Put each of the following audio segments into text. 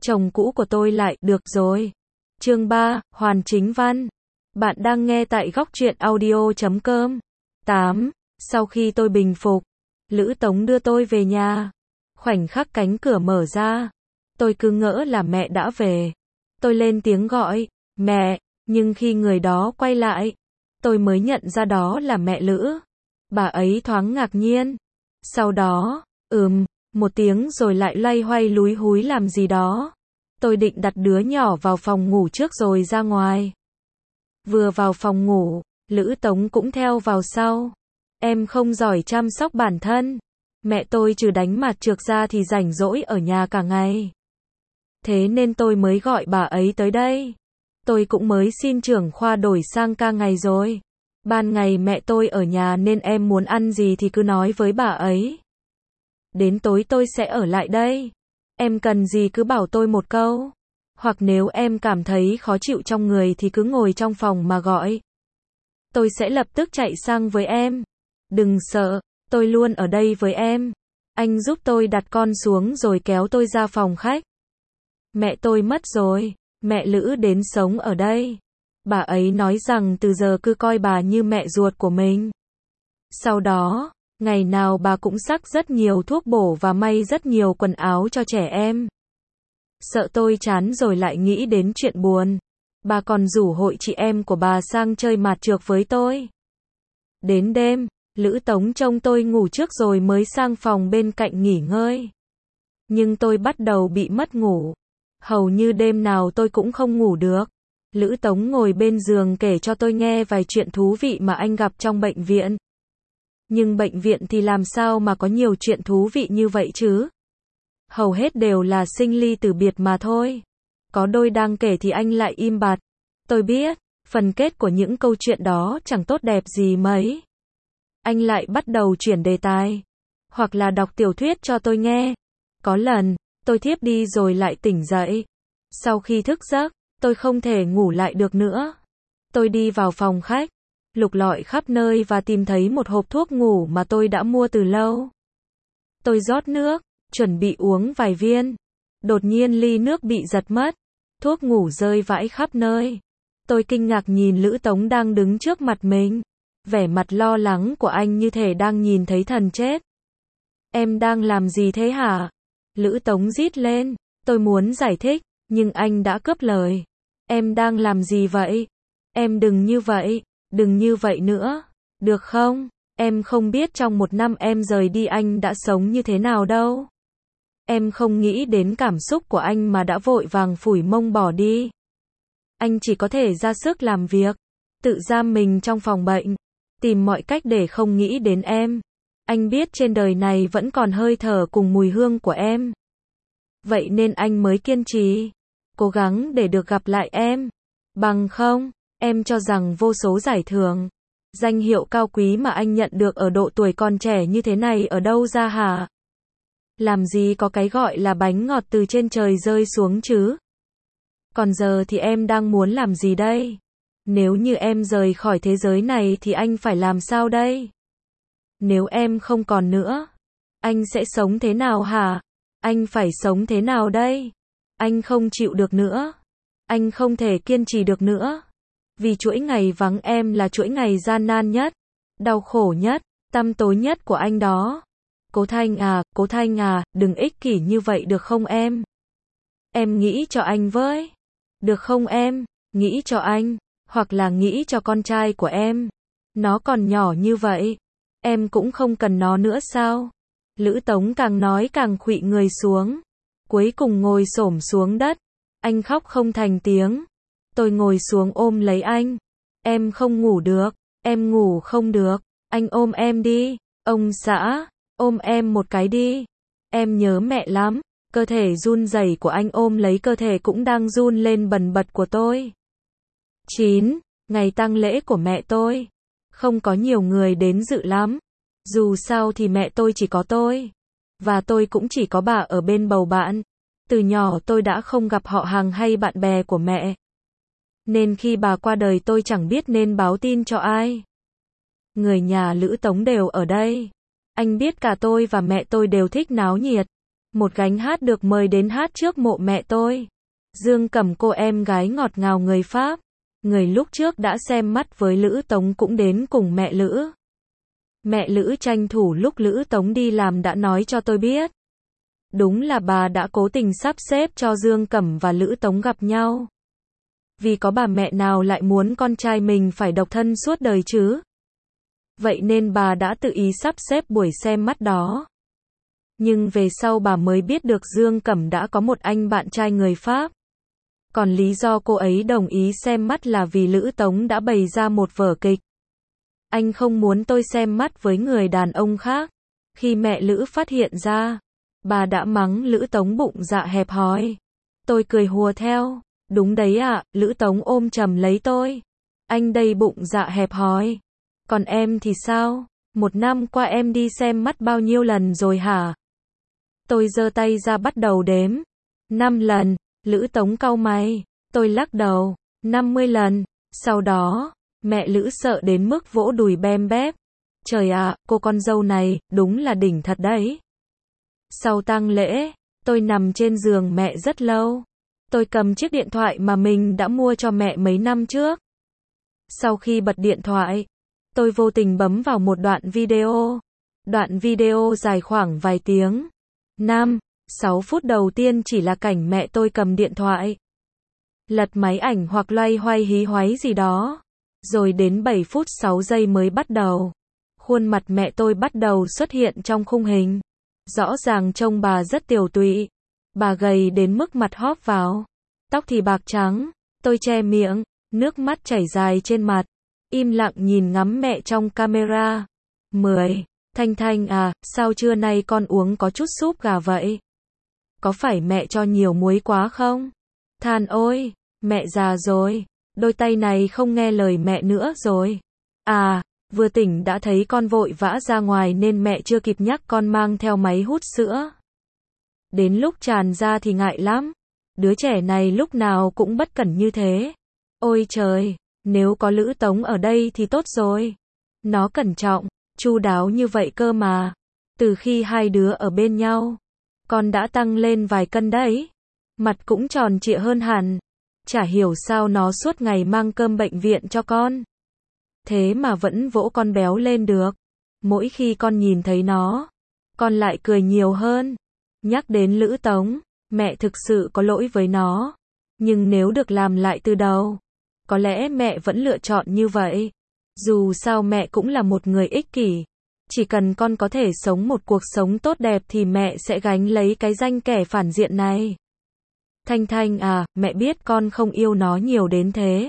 chồng cũ của tôi lại, được rồi. Chương 3, Hoàn Chính Văn. Bạn đang nghe tại góc truyện audio.com. 8. Sau khi tôi bình phục, Lữ Tống đưa tôi về nhà. Khoảnh khắc cánh cửa mở ra, tôi cứ ngỡ là mẹ đã về. Tôi lên tiếng gọi, mẹ, nhưng khi người đó quay lại, tôi mới nhận ra đó là mẹ Lữ. Bà ấy thoáng ngạc nhiên. Sau đó, một tiếng rồi lại loay hoay lúi húi làm gì đó. Tôi định đặt đứa nhỏ vào phòng ngủ trước rồi ra ngoài. Vừa vào phòng ngủ, Lữ Tống cũng theo vào sau. Em không giỏi chăm sóc bản thân. Mẹ tôi trừ đánh mặt trược ra thì rảnh rỗi ở nhà cả ngày. Thế nên tôi mới gọi bà ấy tới đây. Tôi cũng mới xin trưởng khoa đổi sang ca ngày rồi. Ban ngày mẹ tôi ở nhà nên em muốn ăn gì thì cứ nói với bà ấy. Đến tối tôi sẽ ở lại đây. Em cần gì cứ bảo tôi một câu. Hoặc nếu em cảm thấy khó chịu trong người thì cứ ngồi trong phòng mà gọi. Tôi sẽ lập tức chạy sang với em. Đừng sợ, tôi luôn ở đây với em. Anh giúp tôi đặt con xuống rồi kéo tôi ra phòng khách. Mẹ tôi mất rồi, mẹ Lữ đến sống ở đây. Bà ấy nói rằng từ giờ cứ coi bà như mẹ ruột của mình. Sau đó, ngày nào bà cũng xắc rất nhiều thuốc bổ và may rất nhiều quần áo cho trẻ em. Sợ tôi chán rồi lại nghĩ đến chuyện buồn. Bà còn rủ hội chị em của bà sang chơi mạt trược với tôi. Đến đêm, Lữ Tống trông tôi ngủ trước rồi mới sang phòng bên cạnh nghỉ ngơi. Nhưng tôi bắt đầu bị mất ngủ. Hầu như đêm nào tôi cũng không ngủ được. Lữ Tống ngồi bên giường kể cho tôi nghe vài chuyện thú vị mà anh gặp trong bệnh viện. Nhưng bệnh viện thì làm sao mà có nhiều chuyện thú vị như vậy chứ? Hầu hết đều là sinh ly tử biệt mà thôi. Có đôi đang kể thì anh lại im bặt. Tôi biết, phần kết của những câu chuyện đó chẳng tốt đẹp gì mấy. Anh lại bắt đầu chuyển đề tài. Hoặc là đọc tiểu thuyết cho tôi nghe. Có lần, tôi thiếp đi rồi lại tỉnh dậy. Sau khi thức giấc, tôi không thể ngủ lại được nữa. Tôi đi vào phòng khách, lục lọi khắp nơi và tìm thấy một hộp thuốc ngủ mà tôi đã mua từ lâu. Tôi rót nước, chuẩn bị uống vài viên. Đột nhiên ly nước bị giật mất. Thuốc ngủ rơi vãi khắp nơi. Tôi kinh ngạc nhìn Lữ Tống đang đứng trước mặt mình. Vẻ mặt lo lắng của anh như thể đang nhìn thấy thần chết. Em đang làm gì thế hả? Lữ Tống rít lên. Tôi muốn giải thích, nhưng anh đã cướp lời. Em đang làm gì vậy? Em đừng như vậy nữa. Được không? Em không biết trong một năm em rời đi anh đã sống như thế nào đâu. Em không nghĩ đến cảm xúc của anh mà đã vội vàng phủi mông bỏ đi. Anh chỉ có thể ra sức làm việc, tự giam mình trong phòng bệnh, tìm mọi cách để không nghĩ đến em. Anh biết trên đời này vẫn còn hơi thở cùng mùi hương của em. Vậy nên anh mới kiên trì, cố gắng để được gặp lại em. Bằng không, em cho rằng vô số giải thưởng, danh hiệu cao quý mà anh nhận được ở độ tuổi còn trẻ như thế này ở đâu ra hả? Làm gì có cái gọi là bánh ngọt từ trên trời rơi xuống chứ? Còn giờ thì em đang muốn làm gì đây? Nếu như em rời khỏi thế giới này thì anh phải làm sao đây? Nếu em không còn nữa, anh sẽ sống thế nào hả? Anh phải sống thế nào đây? Anh không chịu được nữa. Anh không thể kiên trì được nữa. Vì chuỗi ngày vắng em là chuỗi ngày gian nan nhất, đau khổ nhất, tăm tối nhất của anh đó. Cố Thanh à, đừng ích kỷ như vậy được không em? Em nghĩ cho anh với. Được không em? Nghĩ cho anh, hoặc là nghĩ cho con trai của em. Nó còn nhỏ như vậy. Em cũng không cần nó nữa sao? Lữ Tống càng nói càng khuỵu người xuống. Cuối cùng ngồi xổm xuống đất. Anh khóc không thành tiếng. Tôi ngồi xuống ôm lấy anh. Em không ngủ được. Em ngủ không được. Anh ôm em đi. Ông xã, ôm em một cái đi. Em nhớ mẹ lắm. Cơ thể run rẩy của anh ôm lấy cơ thể cũng đang run lên bần bật của tôi. 9. Ngày tang lễ của mẹ tôi. Không có nhiều người đến dự lắm. Dù sao thì mẹ tôi chỉ có tôi. Và tôi cũng chỉ có bà ở bên bầu bạn. Từ nhỏ tôi đã không gặp họ hàng hay bạn bè của mẹ. Nên khi bà qua đời tôi chẳng biết nên báo tin cho ai. Người nhà Lữ Tống đều ở đây. Anh biết cả tôi và mẹ tôi đều thích náo nhiệt. một gánh hát được mời đến hát trước mộ mẹ tôi. Dương Cẩm cô em gái ngọt ngào người Pháp, người lúc trước đã xem mắt với Lữ Tống cũng đến cùng mẹ Lữ. Mẹ Lữ tranh thủ lúc Lữ Tống đi làm đã nói cho tôi biết. Đúng là bà đã cố tình sắp xếp cho Dương Cẩm và Lữ Tống gặp nhau. Vì có bà mẹ nào lại muốn con trai mình phải độc thân suốt đời chứ? Vậy nên bà đã tự ý sắp xếp buổi xem mắt đó. Nhưng về sau bà mới biết được Dương Cẩm đã có một anh bạn trai người Pháp. Còn lý do cô ấy đồng ý xem mắt là vì Lữ Tống đã bày ra một vở kịch. Anh không muốn tôi xem mắt với người đàn ông khác. Khi mẹ Lữ phát hiện ra, bà đã mắng Lữ Tống bụng dạ hẹp hòi. Tôi cười hùa theo. Đúng đấy ạ, Lữ Tống ôm chầm lấy tôi. Anh đây bụng dạ hẹp hòi. Còn em thì sao? Một năm qua em đi xem mắt bao nhiêu lần rồi hả? Tôi giơ tay ra bắt đầu đếm. 5 lần. Lữ Tống cau mày. Tôi lắc đầu. 50 lần. Sau đó, mẹ Lữ sợ đến mức vỗ đùi bem bép. Trời ạ, cô con dâu này, đúng là đỉnh thật đấy. Sau tang lễ, tôi nằm trên giường mẹ rất lâu. Tôi cầm chiếc điện thoại mà mình đã mua cho mẹ mấy năm trước. Sau khi bật điện thoại, tôi vô tình bấm vào một đoạn video. Đoạn video dài khoảng vài tiếng. 5-6 phút đầu tiên chỉ là cảnh mẹ tôi cầm điện thoại, lật máy ảnh hoặc loay hoay hí hoáy gì đó. Rồi đến 7 phút 6 giây mới bắt đầu. Khuôn mặt mẹ tôi bắt đầu xuất hiện trong khung hình. Rõ ràng trông bà rất tiều tụy. Bà gầy đến mức mặt hóp vào. Tóc thì bạc trắng. Tôi che miệng, nước mắt chảy dài trên mặt. Im lặng nhìn ngắm mẹ trong camera. 10. Thanh Thanh à, sao trưa nay con uống có chút súp gà vậy? Có phải mẹ cho nhiều muối quá không? Than ôi, mẹ già rồi. Đôi tay này không nghe lời mẹ nữa rồi. À, vừa tỉnh đã thấy con vội vã ra ngoài nên mẹ chưa kịp nhắc con mang theo máy hút sữa. Đến lúc tràn ra thì ngại lắm. Đứa trẻ này lúc nào cũng bất cẩn như thế. Ôi trời, nếu có Lữ Tống ở đây thì tốt rồi. Nó cẩn trọng, chu đáo như vậy cơ mà. Từ khi hai đứa ở bên nhau, con đã tăng lên vài cân đấy. Mặt cũng tròn trịa hơn hẳn. Chả hiểu sao nó suốt ngày mang cơm bệnh viện cho con. Thế mà vẫn vỗ con béo lên được. Mỗi khi con nhìn thấy nó, con lại cười nhiều hơn. Nhắc đến Lữ Tống, mẹ thực sự có lỗi với nó. Nhưng nếu được làm lại từ đầu, có lẽ mẹ vẫn lựa chọn như vậy. Dù sao mẹ cũng là một người ích kỷ. Chỉ cần con có thể sống một cuộc sống tốt đẹp thì mẹ sẽ gánh lấy cái danh kẻ phản diện này. Thanh Thanh à, mẹ biết con không yêu nó nhiều đến thế.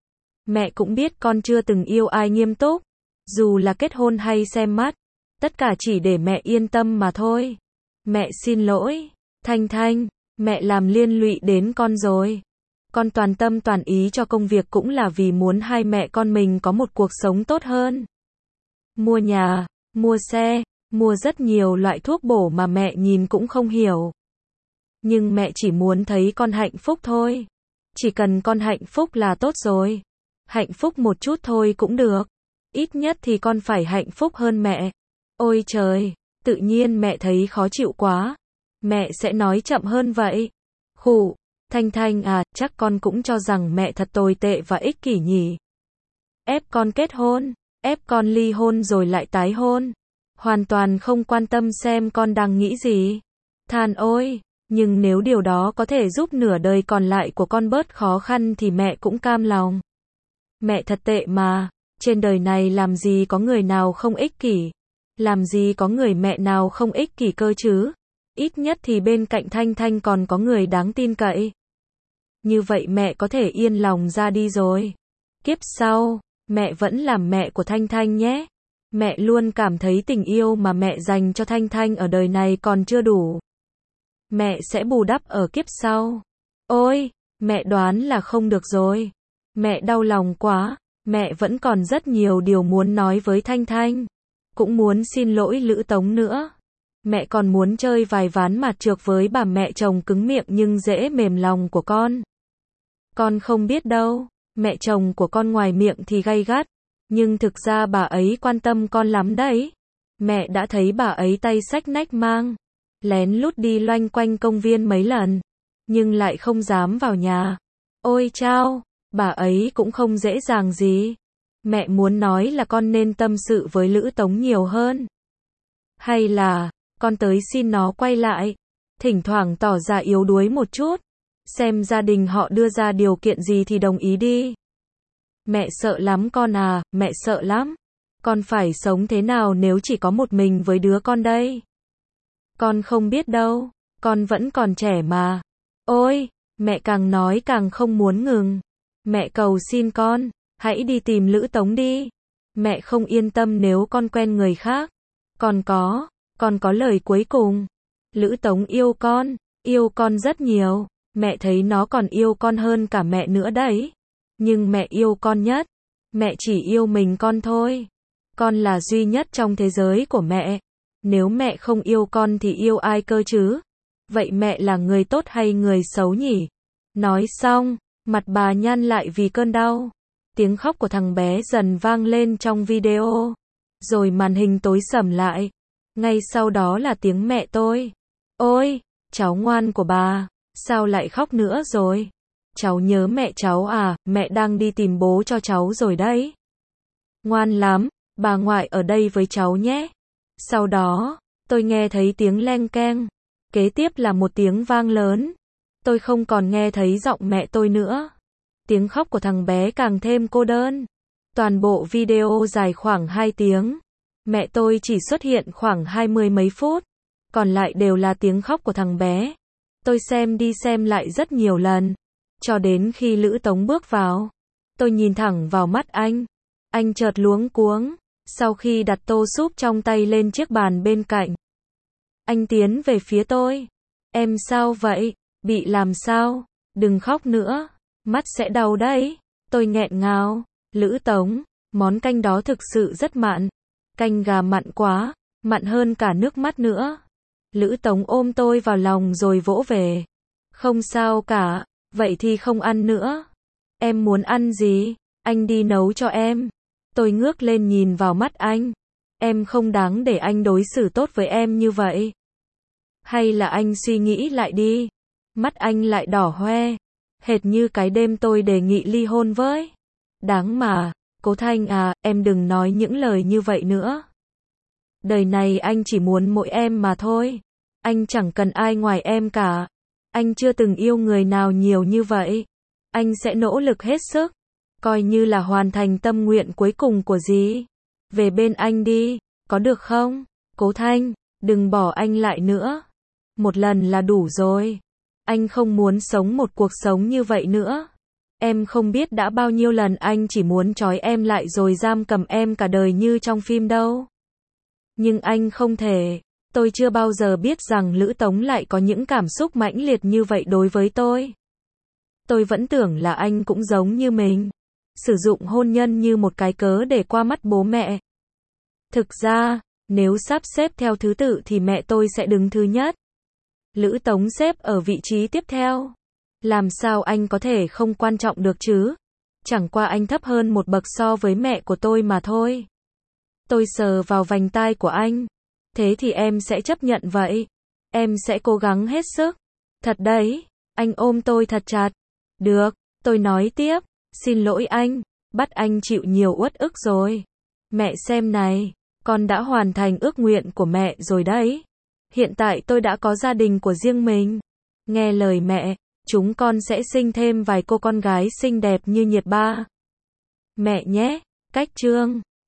Mẹ cũng biết con chưa từng yêu ai nghiêm túc. Dù là kết hôn hay xem mắt. Tất cả chỉ để mẹ yên tâm mà thôi. Mẹ xin lỗi. Thanh Thanh, mẹ làm liên lụy đến con rồi. Con toàn tâm toàn ý cho công việc cũng là vì muốn hai mẹ con mình có một cuộc sống tốt hơn. Mua nhà, mua xe, mua rất nhiều loại thuốc bổ mà mẹ nhìn cũng không hiểu. Nhưng mẹ chỉ muốn thấy con hạnh phúc thôi. Chỉ cần con hạnh phúc là tốt rồi. Hạnh phúc một chút thôi cũng được. Ít nhất thì con phải hạnh phúc hơn mẹ. Ôi trời, tự nhiên mẹ thấy khó chịu quá. Mẹ sẽ nói chậm hơn vậy. Khụ, Thanh Thanh à, chắc con cũng cho rằng mẹ thật tồi tệ và ích kỷ nhỉ. Ép con kết hôn, ép con ly hôn rồi lại tái hôn. Hoàn toàn không quan tâm xem con đang nghĩ gì. Than ôi, nhưng nếu điều đó có thể giúp nửa đời còn lại của con bớt khó khăn thì mẹ cũng cam lòng. Mẹ thật tệ mà, trên đời này làm gì có người nào không ích kỷ. Làm gì có người mẹ nào không ích kỷ cơ chứ. Ít nhất thì bên cạnh Thanh Thanh còn có người đáng tin cậy. Như vậy mẹ có thể yên lòng ra đi rồi. Kiếp sau, mẹ vẫn làm mẹ của Thanh Thanh nhé. Mẹ luôn cảm thấy tình yêu mà mẹ dành cho Thanh Thanh ở đời này còn chưa đủ. Mẹ sẽ bù đắp ở kiếp sau. Ôi, mẹ đoán là không được rồi. Mẹ đau lòng quá. Mẹ vẫn còn rất nhiều điều muốn nói với Thanh Thanh. Cũng muốn xin lỗi Lữ Tống nữa. Mẹ còn muốn chơi vài ván mặt trược với bà mẹ chồng cứng miệng nhưng dễ mềm lòng của con. Con không biết đâu. Mẹ chồng của con ngoài miệng thì gay gắt. Nhưng thực ra bà ấy quan tâm con lắm đấy. Mẹ đã thấy bà ấy tay xách nách mang. lén lút đi loanh quanh công viên mấy lần, nhưng lại không dám vào nhà. Ôi chao, bà ấy cũng không dễ dàng gì. Mẹ muốn nói là con nên tâm sự với Lữ Tống nhiều hơn. Hay là, con tới xin nó quay lại, thỉnh thoảng tỏ ra yếu đuối một chút, xem gia đình họ đưa ra điều kiện gì thì đồng ý đi. Mẹ sợ lắm con à, mẹ sợ lắm. Con phải sống thế nào nếu chỉ có một mình với đứa con đây? Con không biết đâu, con vẫn còn trẻ mà. Ôi, mẹ càng nói càng không muốn ngừng. Mẹ cầu xin con, hãy đi tìm Lữ Tống đi. Mẹ không yên tâm nếu con quen người khác. Con có lời cuối cùng. Lữ Tống yêu con rất nhiều. Mẹ thấy nó còn yêu con hơn cả mẹ nữa đấy. Nhưng mẹ yêu con nhất. Mẹ chỉ yêu mình con thôi. Con là duy nhất trong thế giới của mẹ. Nếu mẹ không yêu con thì yêu ai cơ chứ? Vậy mẹ là người tốt hay người xấu nhỉ? Nói xong, mặt bà nhăn lại vì cơn đau. Tiếng khóc của thằng bé dần vang lên trong video. Rồi màn hình tối sầm lại. Ngay sau đó là tiếng mẹ tôi. Ôi, cháu ngoan của bà, sao lại khóc nữa rồi? Cháu nhớ mẹ cháu à, mẹ đang đi tìm bố cho cháu rồi đấy. Ngoan lắm, bà ngoại ở đây với cháu nhé. Sau đó, tôi nghe thấy tiếng leng keng. Kế tiếp là một tiếng vang lớn. Tôi không còn nghe thấy giọng mẹ tôi nữa. Tiếng khóc của thằng bé càng thêm cô đơn. Toàn bộ video dài khoảng 2 tiếng. Mẹ tôi chỉ xuất hiện khoảng 20 mấy phút. Còn lại đều là tiếng khóc của thằng bé. Tôi xem đi xem lại rất nhiều lần. Cho đến khi Lữ Tống bước vào. Tôi nhìn thẳng vào mắt anh. Anh chợt luống cuống. Sau khi đặt tô súp trong tay lên chiếc bàn bên cạnh. Anh tiến về phía tôi. Em sao vậy? Bị làm sao? Đừng khóc nữa. Mắt sẽ đau đấy. Tôi nghẹn ngào. Lữ Tống, món canh đó thực sự rất mặn. Canh gà mặn quá, mặn hơn cả nước mắt nữa. Lữ Tống ôm tôi vào lòng rồi vỗ về. Không sao cả, vậy thì không ăn nữa. Em muốn ăn gì? Anh đi nấu cho em. Tôi ngước lên nhìn vào mắt anh. Em không đáng để anh đối xử tốt với em như vậy. Hay là anh suy nghĩ lại đi. Mắt anh lại đỏ hoe. Hệt như cái đêm tôi đề nghị ly hôn với. Đáng mà, Cố Thanh à, em đừng nói những lời như vậy nữa. Đời này anh chỉ muốn mỗi em mà thôi. Anh chẳng cần ai ngoài em cả. Anh chưa từng yêu người nào nhiều như vậy. Anh sẽ nỗ lực hết sức. Coi như là hoàn thành tâm nguyện cuối cùng của dì. Về bên anh đi, có được không? Cố Thanh, đừng bỏ anh lại nữa. Một lần là đủ rồi. Anh không muốn sống một cuộc sống như vậy nữa. Em không biết đã bao nhiêu lần anh chỉ muốn trói em lại rồi giam cầm em cả đời như trong phim đâu. Nhưng anh không thể. Tôi chưa bao giờ biết rằng Lữ Tống lại có những cảm xúc mãnh liệt như vậy đối với tôi. Tôi vẫn tưởng là anh cũng giống như mình. Sử dụng hôn nhân như một cái cớ để qua mắt bố mẹ. Thực ra, nếu sắp xếp theo thứ tự thì mẹ tôi sẽ đứng thứ nhất. Lữ Tống xếp ở vị trí tiếp theo. Làm sao anh có thể không quan trọng được chứ? Chẳng qua anh thấp hơn một bậc so với mẹ của tôi mà thôi. Tôi sờ vào vành tai của anh. Thế thì em sẽ chấp nhận vậy. Em sẽ cố gắng hết sức. Thật đấy. Anh ôm tôi thật chặt. Được, tôi nói tiếp. Xin lỗi anh. Bắt anh chịu nhiều uất ức rồi. Mẹ xem này. Con đã hoàn thành ước nguyện của mẹ rồi đấy. Hiện tại tôi đã có gia đình của riêng mình. Nghe lời mẹ, chúng con sẽ sinh thêm vài cô con gái xinh đẹp như nhiệt ba. Mẹ nhé. Cách chương